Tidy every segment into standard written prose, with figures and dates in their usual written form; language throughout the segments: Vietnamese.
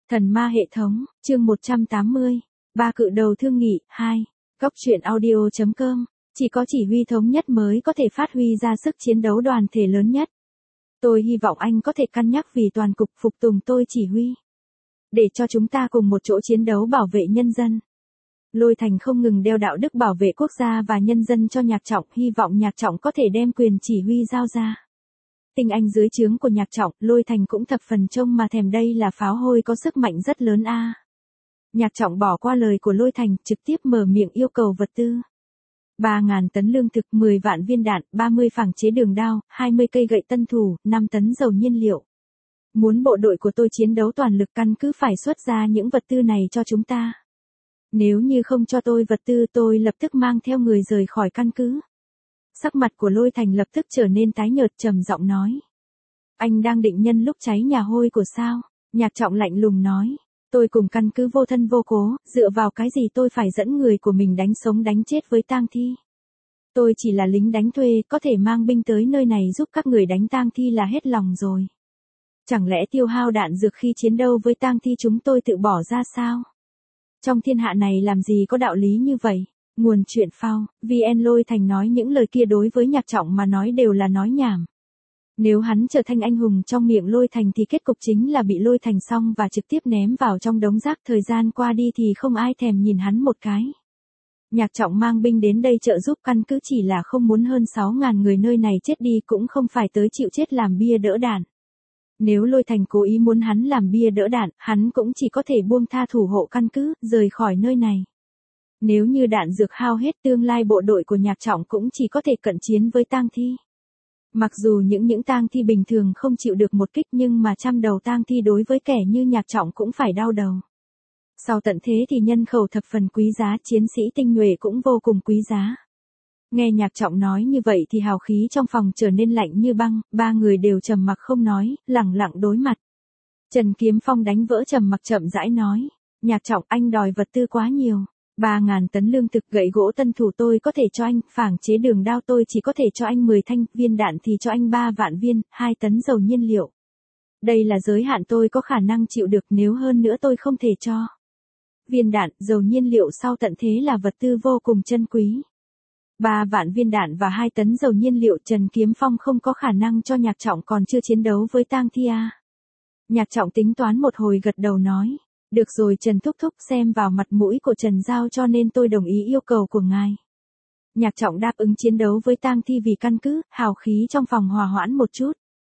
Thần ma hệ thống, chương 180. Ba cự đầu thương nghị, 2. Góc truyện audio.com. Chỉ có chỉ huy thống nhất mới có thể phát huy ra sức chiến đấu đoàn thể lớn nhất. Tôi hy vọng anh có thể cân nhắc vì toàn cục phục tùng tôi chỉ huy. Để cho chúng ta cùng một chỗ chiến đấu bảo vệ nhân dân. Lôi Thành không ngừng đeo đạo đức bảo vệ quốc gia và nhân dân cho Nhạc Trọng, hy vọng Nhạc Trọng có thể đem quyền chỉ huy giao ra. Tinh anh dưới trướng của Nhạc Trọng, Lôi Thành cũng thập phần trông mà thèm, đây là pháo hôi có sức mạnh rất lớn a. Nhạc Trọng bỏ qua lời của Lôi Thành, trực tiếp mở miệng yêu cầu vật tư. 3.000 tấn lương thực, 10 vạn viên đạn, 30 phẳng chế đường đao, 20 cây gậy tân thủ, 5 tấn dầu nhiên liệu. Muốn bộ đội của tôi chiến đấu toàn lực, căn cứ phải xuất ra những vật tư này cho chúng ta. Nếu như không cho tôi vật tư, tôi lập tức mang theo người rời khỏi căn cứ. Sắc mặt của Lôi Thành lập tức trở nên tái nhợt, trầm giọng nói. Anh đang định nhân lúc cháy nhà hôi của sao? Nhạc Trọng lạnh lùng nói. Tôi cùng căn cứ vô thân vô cố, dựa vào cái gì tôi phải dẫn người của mình đánh sống đánh chết với tang thi? Tôi chỉ là lính đánh thuê, có thể mang binh tới nơi này giúp các người đánh tang thi là hết lòng rồi. Chẳng lẽ tiêu hao đạn dược khi chiến đấu với tang thi chúng tôi tự bỏ ra sao? Trong thiên hạ này làm gì có đạo lý như vậy? Nguồn truyện phao, VN. Lôi Thành nói những lời kia đối với Nhạc Trọng mà nói đều là nói nhảm. Nếu hắn trở thành anh hùng trong miệng Lôi Thành thì kết cục chính là bị Lôi Thành xong và trực tiếp ném vào trong đống rác, thời gian qua đi thì không ai thèm nhìn hắn một cái. Nhạc Trọng mang binh đến đây trợ giúp căn cứ chỉ là không muốn hơn 6.000 người nơi này chết đi, cũng không phải tới chịu chết làm bia đỡ đạn. Nếu Lôi Thành cố ý muốn hắn làm bia đỡ đạn, hắn cũng chỉ có thể buông tha thủ hộ căn cứ, rời khỏi nơi này. Nếu như đạn dược hao hết, tương lai bộ đội của Nhạc Trọng cũng chỉ có thể cận chiến với tang thi. Mặc dù những tang thi bình thường không chịu được một kích, nhưng mà trăm đầu tang thi đối với kẻ như Nhạc Trọng cũng phải đau đầu. Sau tận thế thì nhân khẩu thập phần quý giá, chiến sĩ tinh nhuệ cũng vô cùng quý giá. Nghe Nhạc Trọng nói như vậy thì hào khí trong phòng trở nên lạnh như băng, ba người đều trầm mặc không nói, lẳng lặng đối mặt. Trần Kiếm Phong đánh vỡ trầm mặc, chậm rãi nói. Nhạc Trọng, anh đòi vật tư quá nhiều. 3.000 tấn lương thực, gậy gỗ tân thủ tôi có thể cho anh, phảng chế đường đao tôi chỉ có thể cho anh 10 thanh, viên đạn thì cho anh 3 vạn viên, 2 tấn dầu nhiên liệu. Đây là giới hạn tôi có khả năng chịu được, nếu hơn nữa tôi không thể cho. Viên đạn, dầu nhiên liệu sau tận thế là vật tư vô cùng chân quý. 3 vạn viên đạn và 2 tấn dầu nhiên liệu, Trần Kiếm Phong không có khả năng cho Nhạc Trọng còn chưa chiến đấu với tang thi a. Nhạc Trọng tính toán một hồi, gật đầu nói. Được rồi Trần Thúc Thúc, xem vào mặt mũi của Trần Giao cho nên tôi đồng ý yêu cầu của ngài. Nhạc Trọng đáp ứng chiến đấu với tang thi vì căn cứ, hào khí trong phòng hòa hoãn một chút.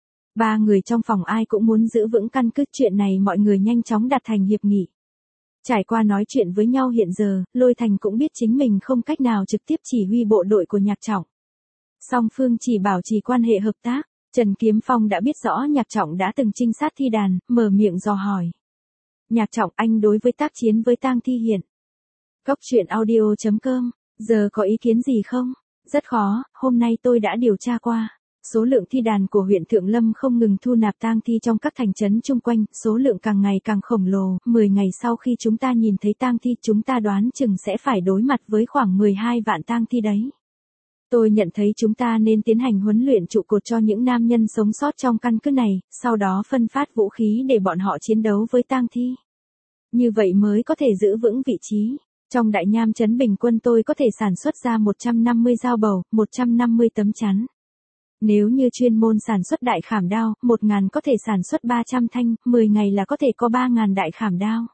Ba người trong phòng ai cũng muốn giữ vững căn cứ, chuyện này mọi người nhanh chóng đạt thành hiệp nghị. Trải qua nói chuyện với nhau hiện giờ, Lôi Thành cũng biết chính mình không cách nào trực tiếp chỉ huy bộ đội của Nhạc Trọng. Song phương chỉ bảo trì quan hệ hợp tác. Trần Kiếm Phong đã biết rõ Nhạc Trọng đã từng trinh sát thi đàn, mở miệng dò hỏi. Nhạc Trọng, anh đối với tác chiến với tang thi hiện. Góc truyện audio.com, giờ có ý kiến gì không? Rất khó, hôm nay tôi đã điều tra qua. Số lượng thi đàn của huyện Thượng Lâm không ngừng thu nạp tang thi trong các thành trấn chung quanh, số lượng càng ngày càng khổng lồ, 10 ngày sau khi chúng ta nhìn thấy tang thi, chúng ta đoán chừng sẽ phải đối mặt với khoảng 12 vạn tang thi đấy. Tôi nhận thấy chúng ta nên tiến hành huấn luyện trụ cột cho những nam nhân sống sót trong căn cứ này, sau đó phân phát vũ khí để bọn họ chiến đấu với tang thi. Như vậy mới có thể giữ vững vị trí. Trong Đại Nham trấn bình quân tôi có thể sản xuất ra 150 dao bầu, 150 tấm chắn. Nếu như chuyên môn sản xuất đại khảm đao, 1.000 có thể sản xuất 300 thanh, 10 ngày là có thể có 3.000 đại khảm đao.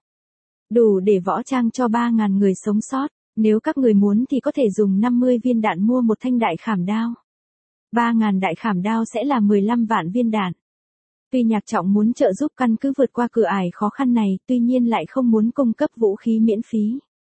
Đủ để võ trang cho 3.000 người sống sót. Nếu các người muốn thì có thể dùng 50 viên đạn mua một thanh đại khảm đao. 3.000 đại khảm đao sẽ là 15 vạn viên đạn. Tuy Nhạc Trọng muốn trợ giúp căn cứ vượt qua cửa ải khó khăn này, tuy nhiên lại không muốn cung cấp vũ khí miễn phí.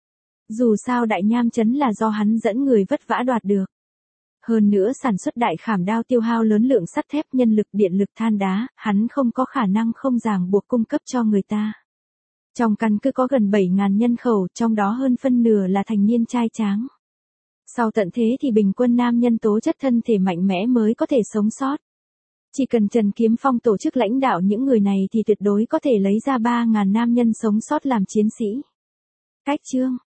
Dù sao Đại Nham trấn là do hắn dẫn người vất vả đoạt được. Hơn nữa sản xuất đại khảm đao tiêu hao lớn lượng sắt thép, nhân lực, điện lực, than đá, hắn không có khả năng không ràng buộc cung cấp cho người ta. Trong căn cứ có gần 7.000 nhân khẩu, trong đó hơn phân nửa là thành niên trai tráng. Sau tận thế thì bình quân nam nhân tố chất thân thể mạnh mẽ mới có thể sống sót. Chỉ cần Trần Kiếm Phong tổ chức lãnh đạo những người này thì tuyệt đối có thể lấy ra 3.000 nam nhân sống sót làm chiến sĩ. Cách chương